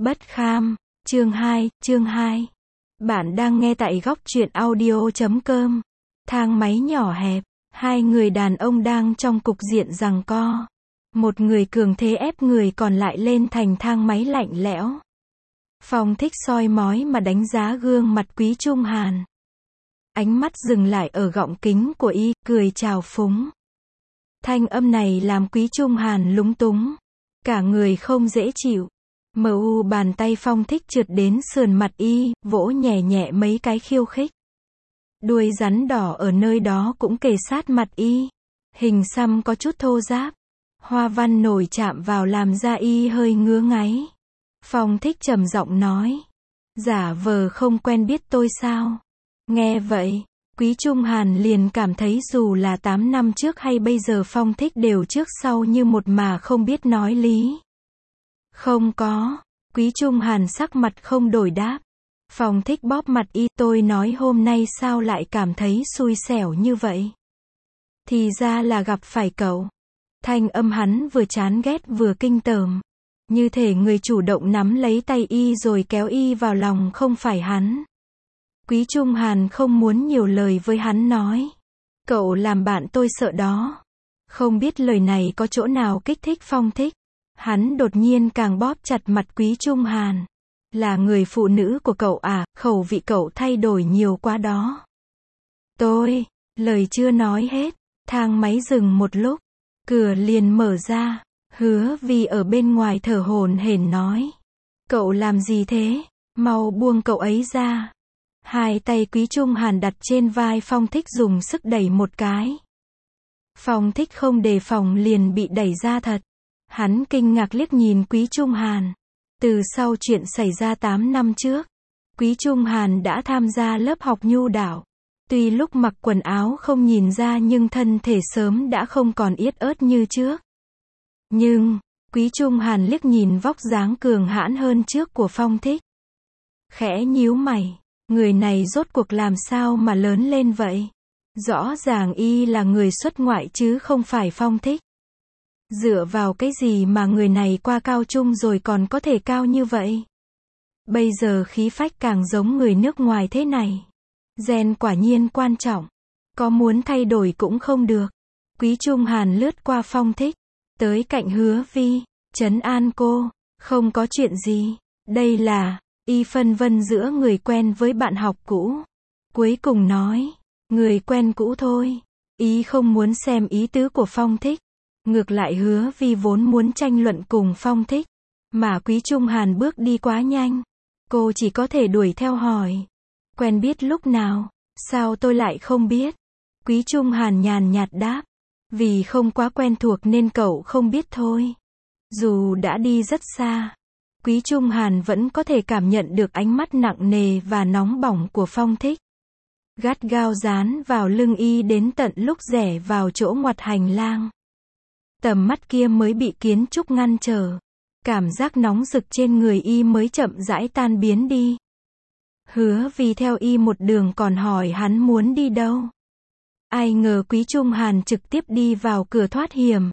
Bất kham, chương 2. Bạn đang nghe tại góc truyện audio.com. Thang máy nhỏ hẹp, hai người đàn ông đang trong cục diện giằng co. Một người cường thế ép người còn lại lên thành thang máy lạnh lẽo. Phong Thích soi mói mà đánh giá gương mặt Quý Trung Hàn. Ánh mắt dừng lại ở gọng kính của y, cười trào phúng. Thanh âm này làm Quý Trung Hàn lúng túng. Cả người không dễ chịu. Bàn tay Phong Thích trượt đến sườn mặt y, vỗ nhẹ nhẹ mấy cái khiêu khích. Đuôi rắn đỏ ở nơi đó cũng kề sát mặt y. Hình xăm có chút thô ráp. Hoa văn nổi chạm vào làm da y hơi ngứa ngáy. Phong Thích trầm giọng nói. Giả vờ không quen biết tôi sao? Nghe vậy, Quý Trung Hàn liền cảm thấy dù là 8 năm trước hay bây giờ Phong Thích đều trước sau như một mà không biết nói lý. Không có. Quý Trung Hàn sắc mặt không đổi đáp. Phong Thích bóp mặt y, tôi nói hôm nay sao lại cảm thấy xui xẻo như vậy? Thì ra là gặp phải cậu. Thanh âm hắn vừa chán ghét vừa kinh tởm. Như thể người chủ động nắm lấy tay y rồi kéo y vào lòng không phải hắn. Quý Trung Hàn không muốn nhiều lời với hắn nói. Cậu làm bạn tôi sợ đó. Không biết lời này có chỗ nào kích thích Phong Thích. Hắn đột nhiên càng bóp chặt mặt Quý Trung Hàn. Là người phụ nữ của cậu à, khẩu vị cậu thay đổi nhiều quá đó. Lời chưa nói hết. Thang máy dừng một lúc. Cửa liền mở ra. Hứa Vi ở bên ngoài thở hổn hển nói. Cậu làm gì thế? Mau buông cậu ấy ra. Hai tay Quý Trung Hàn đặt trên vai Phong Thích dùng sức đẩy một cái. Phong Thích không đề phòng liền bị đẩy ra thật. Hắn kinh ngạc liếc nhìn Quý Trung Hàn. Từ sau chuyện xảy ra 8 năm trước, Quý Trung Hàn đã tham gia lớp học nhu đạo. Tuy lúc mặc quần áo không nhìn ra nhưng thân thể sớm đã không còn yết ớt như trước. Nhưng, Quý Trung Hàn liếc nhìn vóc dáng cường hãn hơn trước của Phong Thích. Khẽ nhíu mày, người này rốt cuộc làm sao mà lớn lên vậy? Rõ ràng y là người xuất ngoại chứ không phải Phong Thích. Dựa vào cái gì mà người này qua cao trung rồi còn có thể cao như vậy? Bây giờ khí phách càng giống người nước ngoài thế này. Gen quả nhiên quan trọng. Có muốn thay đổi cũng không được. Quý Trung Hàn lướt qua Phong Thích. Tới cạnh Hứa Vi. Trấn an cô. Không có chuyện gì. Đây là. Y phân vân giữa người quen với bạn học cũ. Cuối cùng nói. Người quen cũ thôi. Y không muốn xem ý tứ của Phong Thích. Ngược lại Hứa Vi vốn muốn tranh luận cùng Phong Thích. Mà Quý Trung Hàn bước đi quá nhanh. Cô chỉ có thể đuổi theo hỏi. Quen biết lúc nào? Sao tôi lại không biết? Quý Trung Hàn nhàn nhạt đáp. Vì không quá quen thuộc nên cậu không biết thôi. Dù đã đi rất xa, Quý Trung Hàn vẫn có thể cảm nhận được ánh mắt nặng nề và nóng bỏng của Phong Thích. Gắt gao dán vào lưng y đến tận lúc rẽ vào chỗ ngoặt hành lang. Tầm mắt kia mới bị kiến trúc ngăn trở. Cảm giác nóng rực trên người y mới chậm rãi tan biến đi. Hứa Vi theo y một đường còn hỏi hắn muốn đi đâu. Ai ngờ Quý Trung Hàn trực tiếp đi vào cửa thoát hiểm.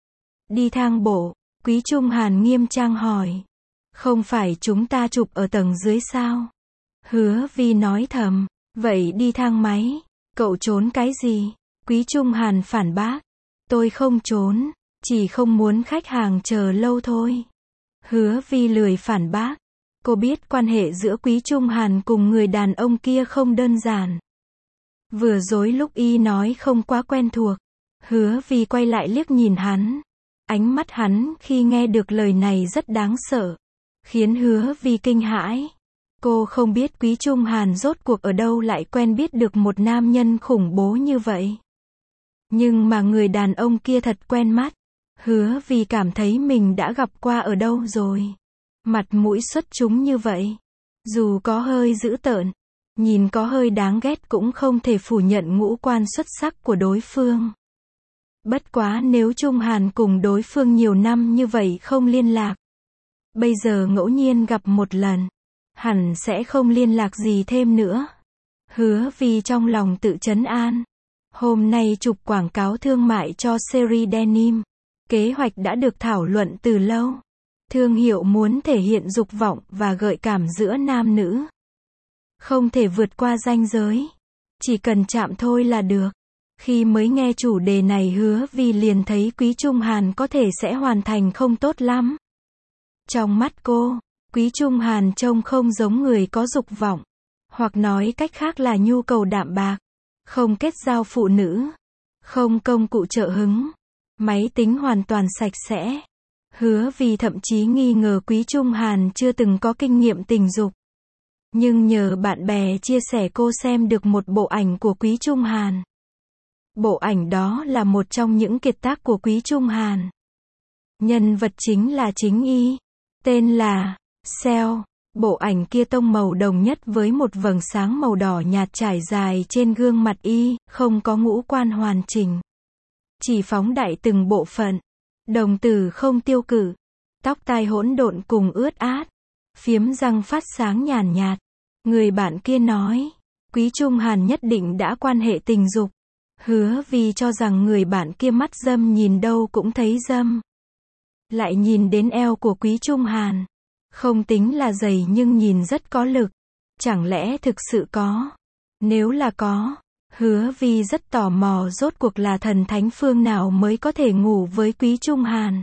Đi thang bộ, Quý Trung Hàn nghiêm trang hỏi. Không phải chúng ta chụp ở tầng dưới sao? Hứa Vi nói thầm. Vậy đi thang máy. Cậu trốn cái gì? Quý Trung Hàn phản bác. Tôi không trốn. Chỉ không muốn khách hàng chờ lâu thôi. Hứa Vi lười phản bác. Cô biết quan hệ giữa Quý Trung Hàn cùng người đàn ông kia không đơn giản. Vừa rồi lúc y nói không quá quen thuộc. Hứa Vi quay lại liếc nhìn hắn. Ánh mắt hắn khi nghe được lời này rất đáng sợ. Khiến Hứa Vi kinh hãi. Cô không biết Quý Trung Hàn rốt cuộc ở đâu lại quen biết được một nam nhân khủng bố như vậy. Nhưng mà người đàn ông kia thật quen mắt. Hứa Vi cảm thấy mình đã gặp qua ở đâu rồi. Mặt mũi xuất chúng như vậy. Dù có hơi dữ tợn, nhìn có hơi đáng ghét cũng không thể phủ nhận ngũ quan xuất sắc của đối phương. Bất quá nếu Trung Hàn cùng đối phương nhiều năm như vậy không liên lạc. Bây giờ ngẫu nhiên gặp một lần. Hẳn sẽ không liên lạc gì thêm nữa. Hứa Vi trong lòng tự trấn an. Hôm nay chụp quảng cáo thương mại cho series denim. Kế hoạch đã được thảo luận từ lâu. Thương hiệu muốn thể hiện dục vọng và gợi cảm giữa nam nữ. Không thể vượt qua ranh giới. Chỉ cần chạm thôi là được. Khi mới nghe chủ đề này Hứa Vi liền thấy Quý Trung Hàn có thể sẽ hoàn thành không tốt lắm. Trong mắt cô, Quý Trung Hàn trông không giống người có dục vọng. Hoặc nói cách khác là nhu cầu đạm bạc. Không kết giao phụ nữ. Không công cụ trợ hứng. Máy tính hoàn toàn sạch sẽ. Hứa Vi thậm chí nghi ngờ Quý Trung Hàn chưa từng có kinh nghiệm tình dục. Nhưng nhờ bạn bè chia sẻ cô xem được một bộ ảnh của Quý Trung Hàn. Bộ ảnh đó là một trong những kiệt tác của Quý Trung Hàn. Nhân vật chính là chính y. Tên là Seo. Bộ ảnh kia tông màu đồng nhất với một vầng sáng màu đỏ nhạt trải dài trên gương mặt y, không có ngũ quan hoàn chỉnh. Chỉ phóng đại từng bộ phận. Đồng tử không tiêu cự. Tóc tai hỗn độn cùng ướt át. Phiếm răng phát sáng nhàn nhạt. Người bạn kia nói, Quý Trung Hàn nhất định đã quan hệ tình dục. Hứa Vi cho rằng người bạn kia mắt dâm nhìn đâu cũng thấy dâm. Lại nhìn đến eo của Quý Trung Hàn. Không tính là dày nhưng nhìn rất có lực. Chẳng lẽ thực sự có? Nếu là có, Hứa Vi rất tò mò rốt cuộc là thần thánh phương nào mới có thể ngủ với Quý Trung Hàn.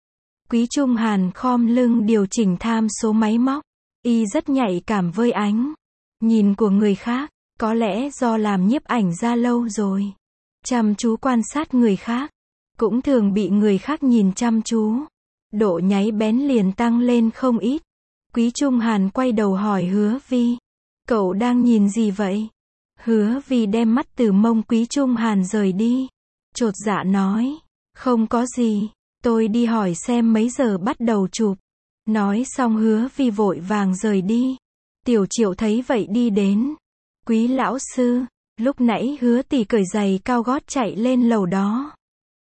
Quý Trung Hàn khom lưng điều chỉnh tham số máy móc. Y rất nhạy cảm với ánh nhìn của người khác. Có lẽ do làm nhiếp ảnh ra lâu rồi. Chăm chú quan sát người khác. Cũng thường bị người khác nhìn chăm chú. Độ nháy bén liền tăng lên không ít. Quý Trung Hàn quay đầu hỏi Hứa Vi. Cậu đang nhìn gì vậy? Hứa Vi đem mắt từ mông Quý Trung Hàn rời đi. Chột dạ nói. Không có gì. Tôi đi hỏi xem mấy giờ bắt đầu chụp. Nói xong Hứa Vi vội vàng rời đi. Tiểu Triệu thấy vậy đi đến. Quý lão sư, lúc nãy Hứa tỷ cởi giày cao gót chạy lên lầu đó.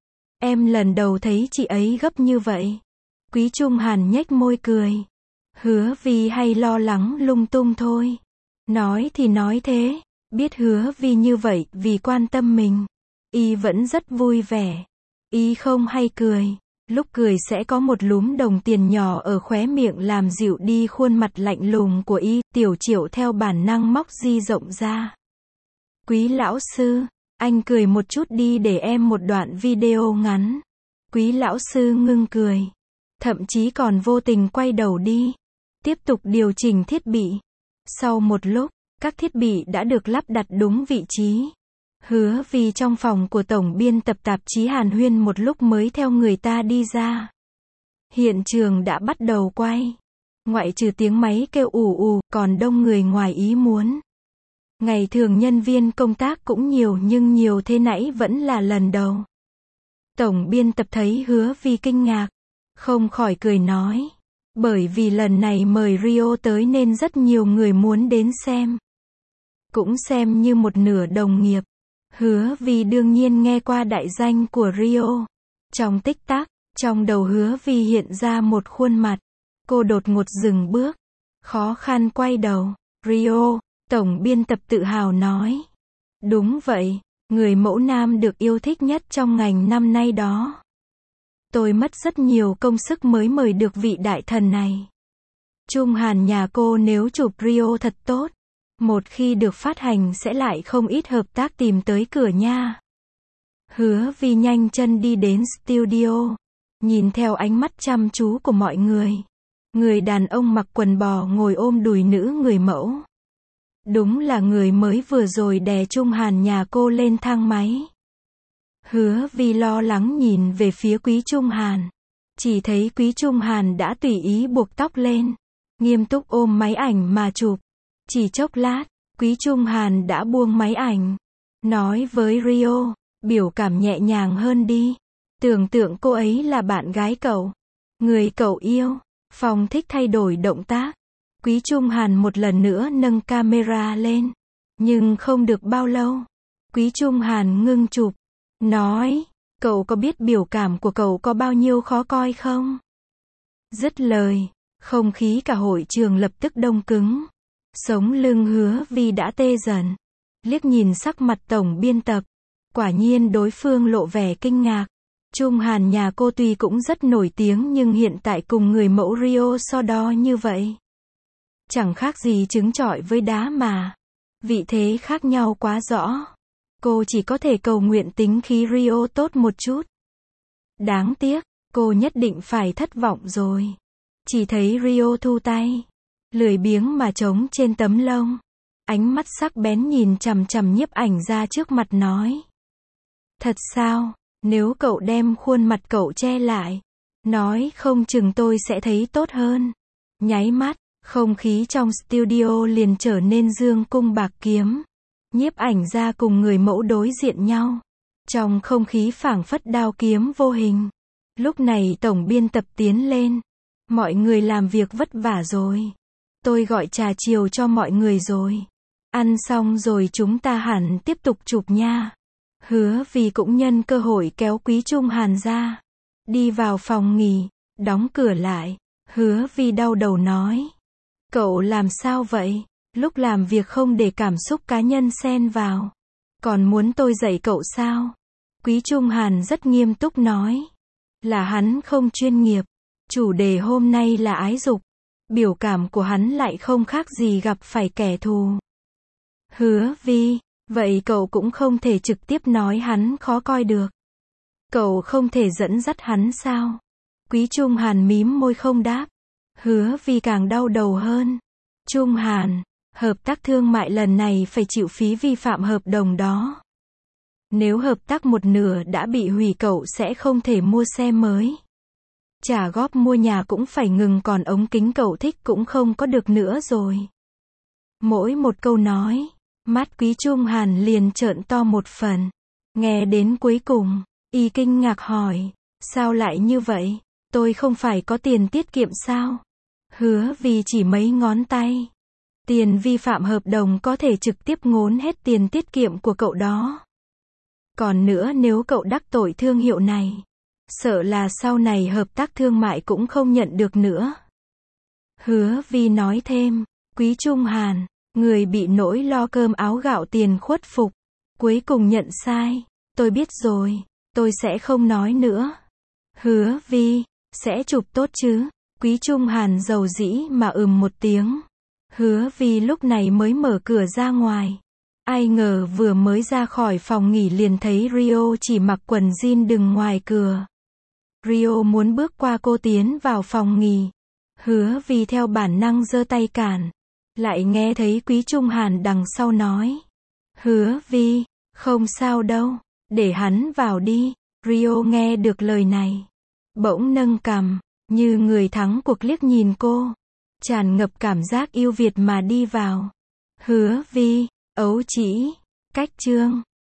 Em lần đầu thấy chị ấy gấp như vậy. Quý Trung Hàn nhếch môi cười. Hứa Vi hay lo lắng lung tung thôi. Nói thì nói thế. Biết Hứa Vi như vậy vì quan tâm mình. Y vẫn rất vui vẻ. Y không hay cười. Lúc cười sẽ có một lúm đồng tiền nhỏ ở khóe miệng làm dịu đi khuôn mặt lạnh lùng của y. Tiểu Triệu theo bản năng móc di rộng ra. Quý lão sư, anh cười một chút đi để em một đoạn video ngắn. Quý lão sư ngưng cười. Thậm chí còn vô tình quay đầu đi. Tiếp tục điều chỉnh thiết bị. Sau một lúc, các thiết bị đã được lắp đặt đúng vị trí. Hứa Vi trong phòng của tổng biên tập tạp chí Hàn Huyên một lúc mới theo người ta đi ra. Hiện trường đã bắt đầu quay. Ngoại trừ tiếng máy kêu ù ù, còn đông người ngoài ý muốn. Ngày thường nhân viên công tác cũng nhiều nhưng nhiều thế nãy vẫn là lần đầu. Tổng biên tập thấy Hứa Vi kinh ngạc. Không khỏi cười nói. Bởi vì lần này mời Rio tới nên rất nhiều người muốn đến xem. Cũng xem như một nửa đồng nghiệp. Hứa Vi đương nhiên nghe qua đại danh của Rio. Trong tích tắc, trong đầu Hứa Vi hiện ra một khuôn mặt. Cô đột ngột dừng bước. Khó khăn quay đầu. Rio, tổng biên tập tự hào nói. Đúng vậy, người mẫu nam được yêu thích nhất trong ngành năm nay đó. Tôi mất rất nhiều công sức mới mời được vị đại thần này. Trung Hàn nhà cô nếu chụp Rio thật tốt. Một khi được phát hành sẽ lại không ít hợp tác tìm tới cửa nha. Hứa Vi nhanh chân đi đến studio. Nhìn theo ánh mắt chăm chú của mọi người. Người đàn ông mặc quần bò ngồi ôm đùi nữ người mẫu. Đúng là người mới vừa rồi đè Trung Hàn nhà cô lên thang máy. Hứa Vi lo lắng nhìn về phía Quý Trung Hàn. Chỉ thấy Quý Trung Hàn đã tùy ý buộc tóc lên. Nghiêm túc ôm máy ảnh mà chụp. Chỉ chốc lát, Quý Trung Hàn đã buông máy ảnh. Nói với Rio, biểu cảm nhẹ nhàng hơn đi. Tưởng tượng cô ấy là bạn gái cậu. Người cậu yêu. Phong thích thay đổi động tác. Quý Trung Hàn một lần nữa nâng camera lên. Nhưng không được bao lâu. Quý Trung Hàn ngưng chụp. Nói, cậu có biết biểu cảm của cậu có bao nhiêu khó coi không? Dứt lời, không khí cả hội trường lập tức đông cứng. Sống lưng Hứa Vi đã tê dần. Liếc nhìn sắc mặt tổng biên tập. Quả nhiên đối phương lộ vẻ kinh ngạc. Trung Hàn nhà cô tuy cũng rất nổi tiếng nhưng hiện tại cùng người mẫu Rio so đo như vậy. Chẳng khác gì trứng trọi với đá mà. Vị thế khác nhau quá rõ. Cô chỉ có thể cầu nguyện tính khí Rio tốt một chút. Đáng tiếc, cô nhất định phải thất vọng rồi. Chỉ thấy Rio thu tay. Lười biếng mà trống trên tấm lông. Ánh mắt sắc bén nhìn chằm chằm nhiếp ảnh ra trước mặt nói. Thật sao, nếu cậu đem khuôn mặt cậu che lại, nói không chừng tôi sẽ thấy tốt hơn. Nháy mắt, không khí trong studio liền trở nên dương cung bạc kiếm. Nhiếp ảnh ra cùng người mẫu đối diện nhau. Trong không khí phảng phất đao kiếm vô hình. Lúc này tổng biên tập tiến lên. Mọi người làm việc vất vả rồi. Tôi gọi trà chiều cho mọi người rồi. Ăn xong rồi chúng ta hẳn tiếp tục chụp nha. Hứa vì cũng nhân cơ hội kéo Quý Trung Hàn ra. Đi vào phòng nghỉ, đóng cửa lại. Hứa vì đau đầu nói. Cậu làm sao vậy? Lúc làm việc không để cảm xúc cá nhân xen vào. Còn muốn tôi dạy cậu sao? Quý Trung Hàn rất nghiêm túc nói. Là hắn không chuyên nghiệp. Chủ đề hôm nay là ái dục. Biểu cảm của hắn lại không khác gì gặp phải kẻ thù. Hứa Vi, vậy cậu cũng không thể trực tiếp nói hắn khó coi được. Cậu không thể dẫn dắt hắn sao? Quý Trung Hàn mím môi không đáp. Hứa Vi càng đau đầu hơn. Trung Hàn, hợp tác thương mại lần này phải chịu phí vi phạm hợp đồng đó. Nếu hợp tác một nửa đã bị hủy cậu sẽ không thể mua xe mới. Trả góp mua nhà cũng phải ngừng còn ống kính cậu thích cũng không có được nữa rồi. Mỗi một câu nói, mắt Quý Trung Hàn liền trợn to một phần. Nghe đến cuối cùng, y kinh ngạc hỏi, sao lại như vậy? Tôi không phải có tiền tiết kiệm sao? Hứa vì chỉ mấy ngón tay. Tiền vi phạm hợp đồng có thể trực tiếp ngốn hết tiền tiết kiệm của cậu đó. Còn nữa nếu cậu đắc tội thương hiệu này, sợ là sau này hợp tác thương mại cũng không nhận được nữa. Hứa Vi nói thêm, Quý Trung Hàn, người bị nỗi lo cơm áo gạo tiền khuất phục, cuối cùng nhận sai. Tôi biết rồi, tôi sẽ không nói nữa. Hứa Vi, sẽ chụp tốt chứ? Quý Trung Hàn dầu dĩ mà một tiếng. Hứa Vi lúc này mới mở cửa ra ngoài. Ai ngờ vừa mới ra khỏi phòng nghỉ liền thấy Rio chỉ mặc quần jean đứng ngoài cửa. Rio muốn bước qua cô tiến vào phòng nghỉ. Hứa Vi theo bản năng giơ tay cản. Lại nghe thấy Quý Trung Hàn đằng sau nói. Hứa Vi, không sao đâu, để hắn vào đi. Rio nghe được lời này. Bỗng nâng cằm, như người thắng cuộc liếc nhìn cô. Tràn ngập cảm giác yêu Việt mà đi vào. Hứa Vi, ấu chỉ, cách chương.